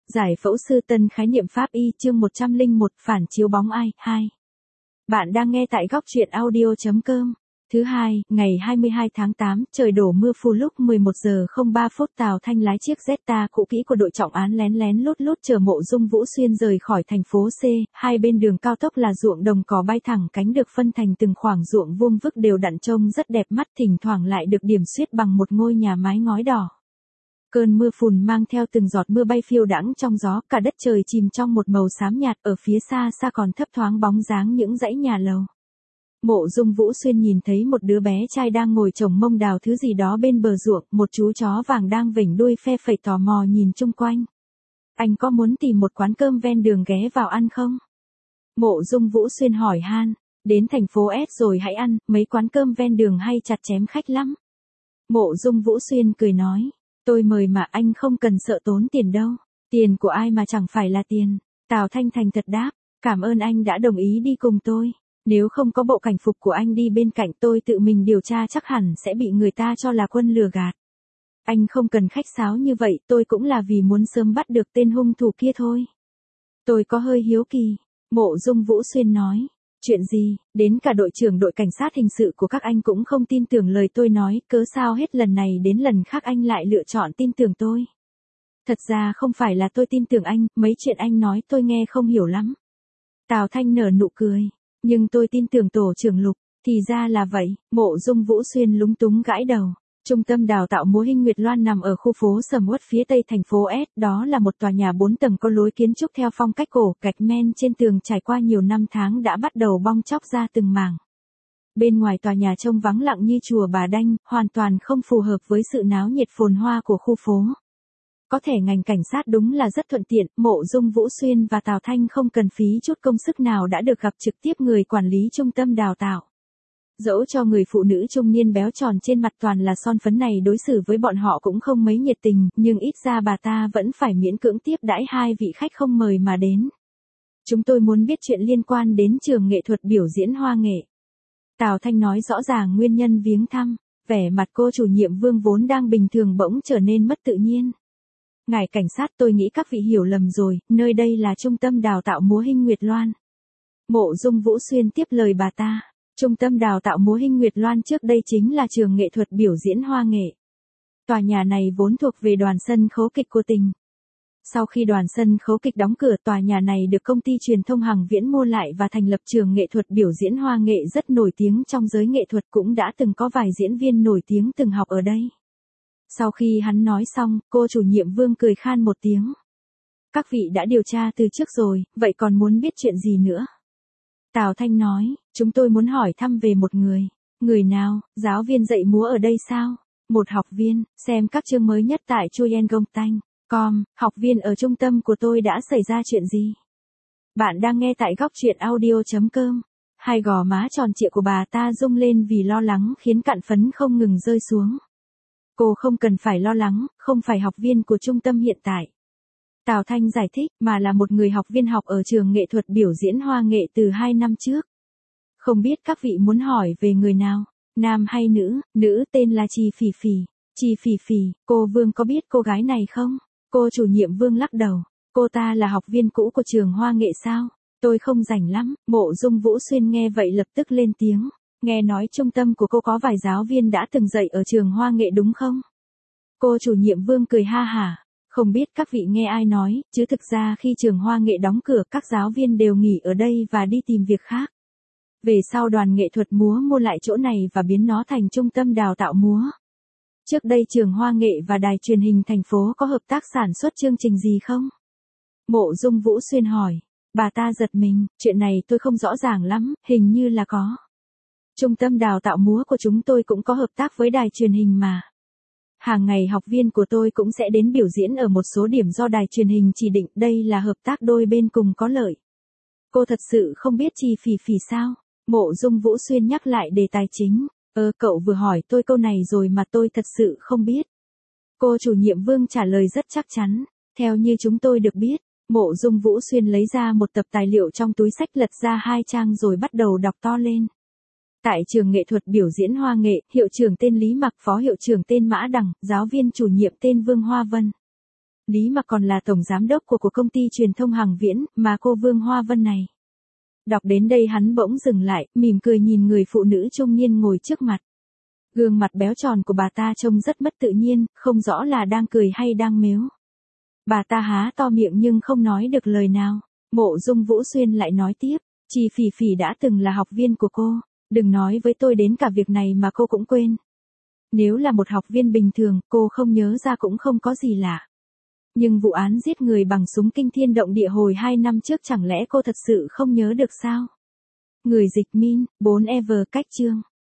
Giải phẫu sư tân khái niệm pháp y chương 101 phản chiếu bóng ai, 2. Bạn đang nghe tại góc truyện audio.com. Thứ hai, ngày 22 tháng 8, trời đổ mưa phùn lúc 11 giờ 03 phút Tào Thanh lái chiếc Jetta cũ kỹ của đội trọng án lén lén lút lút chờ Mộ Dung Vũ Xuyên rời khỏi thành phố C, hai bên đường cao tốc là ruộng đồng cỏ bay thẳng cánh được phân thành từng khoảng ruộng vuông vức đều đặn trông rất đẹp mắt, thỉnh thoảng lại được điểm xuyết bằng một ngôi nhà mái ngói đỏ. Cơn mưa phùn mang theo từng giọt mưa bay phiêu đãng trong gió, cả đất trời chìm trong một màu xám nhạt, ở phía xa xa còn thấp thoáng bóng dáng những dãy nhà lầu. Mộ Dung Vũ Xuyên nhìn thấy một đứa bé trai đang ngồi chồng mông đào thứ gì đó bên bờ ruộng, một chú chó vàng đang vểnh đuôi phe phẩy tò mò nhìn chung quanh. Anh có muốn tìm một quán cơm ven đường ghé vào ăn không? Mộ Dung Vũ Xuyên hỏi han, đến thành phố S rồi hãy ăn, mấy quán cơm ven đường hay chặt chém khách lắm. Mộ Dung Vũ Xuyên cười nói, tôi mời mà anh không cần sợ tốn tiền đâu, tiền của ai mà chẳng phải là tiền. Tào Thanh thành thật đáp, cảm ơn anh đã đồng ý đi cùng tôi. Nếu không có bộ cảnh phục của anh đi bên cạnh tôi tự mình điều tra chắc hẳn sẽ bị người ta cho là quân lừa gạt. Anh không cần khách sáo như vậy, tôi cũng là vì muốn sớm bắt được tên hung thủ kia thôi. Tôi có hơi hiếu kỳ. Mộ Dung Vũ Xuyên nói, chuyện gì, đến cả đội trưởng đội cảnh sát hình sự của các anh cũng không tin tưởng lời tôi nói, cớ sao hết lần này đến lần khác anh lại lựa chọn tin tưởng tôi. Thật ra không phải là tôi tin tưởng anh, mấy chuyện anh nói tôi nghe không hiểu lắm. Tào Thanh nở nụ cười. Nhưng tôi tin tưởng tổ trưởng Lục, thì ra là vậy. Mộ Dung Vũ Xuyên lúng túng gãi đầu. Trung tâm đào tạo múa Hinh Nguyệt Loan nằm ở khu phố Sầm Uất phía tây thành phố S, đó là một tòa nhà 4 tầng có lối kiến trúc theo phong cách cổ, gạch men trên tường trải qua nhiều năm tháng đã bắt đầu bong tróc ra từng mảng. Bên ngoài tòa nhà trông vắng lặng như chùa Bà Đanh, hoàn toàn không phù hợp với sự náo nhiệt phồn hoa của khu phố. Có thể ngành cảnh sát đúng là rất thuận tiện, Mộ Dung Vũ Xuyên và Tào Thanh không cần phí chút công sức nào đã được gặp trực tiếp người quản lý trung tâm đào tạo. Dẫu cho người phụ nữ trung niên béo tròn trên mặt toàn là son phấn này đối xử với bọn họ cũng không mấy nhiệt tình, nhưng ít ra bà ta vẫn phải miễn cưỡng tiếp đãi hai vị khách không mời mà đến. Chúng tôi muốn biết chuyện liên quan đến trường nghệ thuật biểu diễn hoa nghệ. Tào Thanh nói rõ ràng nguyên nhân viếng thăm, vẻ mặt cô chủ nhiệm Vương vốn đang bình thường bỗng trở nên mất tự nhiên. Ngài cảnh sát, tôi nghĩ các vị hiểu lầm rồi, nơi đây là trung tâm đào tạo múa Hinh Nguyệt Loan. Mộ Dung Vũ Xuyên tiếp lời bà ta, trung tâm đào tạo múa Hinh Nguyệt Loan trước đây chính là trường nghệ thuật biểu diễn hoa nghệ. Tòa nhà này vốn thuộc về đoàn sân khấu kịch của tỉnh. Sau khi đoàn sân khấu kịch đóng cửa, tòa nhà này được công ty truyền thông Hằng Viễn mua lại và thành lập trường nghệ thuật biểu diễn hoa nghệ rất nổi tiếng trong giới nghệ thuật, cũng đã từng có vài diễn viên nổi tiếng từng học ở đây. Sau khi hắn nói xong, cô chủ nhiệm Vương cười khan một tiếng. Các vị đã điều tra từ trước rồi, vậy còn muốn biết chuyện gì nữa? Tào Thanh nói, chúng tôi muốn hỏi thăm về một người. Người nào, giáo viên dạy múa ở đây sao? Một học viên, xem các chương mới nhất tại chuyengonhtanh.com, học viên ở trung tâm của tôi đã xảy ra chuyện gì? Bạn đang nghe tại góc truyện audio.com. Hai gò má tròn trịa của bà ta rung lên vì lo lắng khiến cặn phấn không ngừng rơi xuống. Cô không cần phải lo lắng, không phải học viên của trung tâm hiện tại. Tào Thanh giải thích, mà là một người học viên học ở trường nghệ thuật biểu diễn hoa nghệ từ 2 năm trước. Không biết các vị muốn hỏi về người nào, nam hay nữ? Nữ tên là Trì Phỉ Phỉ. Trì Phỉ Phỉ, cô Vương có biết cô gái này không? Cô chủ nhiệm Vương lắc đầu. Cô ta là học viên cũ của trường hoa nghệ sao? Tôi không rảnh lắm. Mộ Dung Vũ Xuyên nghe vậy lập tức lên tiếng. Nghe nói trung tâm của cô có vài giáo viên đã từng dạy ở trường hoa nghệ đúng không? Cô chủ nhiệm Vương cười ha hả. Không biết các vị nghe ai nói, chứ thực ra khi trường hoa nghệ đóng cửa các giáo viên đều nghỉ ở đây và đi tìm việc khác. Về sau đoàn nghệ thuật múa mua lại chỗ này và biến nó thành trung tâm đào tạo múa. Trước đây trường hoa nghệ và đài truyền hình thành phố có hợp tác sản xuất chương trình gì không? Mộ Dung Vũ Xuyên hỏi. Bà ta giật mình, chuyện này tôi không rõ ràng lắm, hình như là có. Trung tâm đào tạo múa của chúng tôi cũng có hợp tác với đài truyền hình mà. Hàng ngày học viên của tôi cũng sẽ đến biểu diễn ở một số điểm do đài truyền hình chỉ định, đây là hợp tác đôi bên cùng có lợi. Cô thật sự không biết Trì Phỉ Phỉ sao? Mộ Dung Vũ Xuyên nhắc lại đề tài chính. Cậu vừa hỏi tôi câu này rồi mà tôi thật sự không biết. Cô chủ nhiệm Vương trả lời rất chắc chắn. Theo như chúng tôi được biết, Mộ Dung Vũ Xuyên lấy ra một tập tài liệu trong túi xách, lật ra 2 trang rồi bắt đầu đọc to lên. Tại trường nghệ thuật biểu diễn hoa nghệ, hiệu trưởng tên Lý Mặc, phó hiệu trưởng tên Mã Đằng, giáo viên chủ nhiệm tên Vương Hoa Vân. Lý Mặc còn là tổng giám đốc của công ty truyền thông Hằng Viễn, mà cô Vương Hoa Vân này. Đọc đến đây hắn bỗng dừng lại, mỉm cười nhìn người phụ nữ trung niên ngồi trước mặt. Gương mặt béo tròn của bà ta trông rất mất tự nhiên, không rõ là đang cười hay đang mếu. Bà ta há to miệng nhưng không nói được lời nào. Mộ Dung Vũ Xuyên lại nói tiếp, chị Phỉ Phỉ đã từng là học viên của cô, đừng nói với tôi đến cả việc này mà cô cũng quên. Nếu là một học viên bình thường, cô không nhớ ra cũng không có gì lạ. Nhưng vụ án giết người bằng súng kinh thiên động địa hồi 2 năm trước chẳng lẽ cô thật sự không nhớ được sao? Người dịch min, 4 Ever cách chương.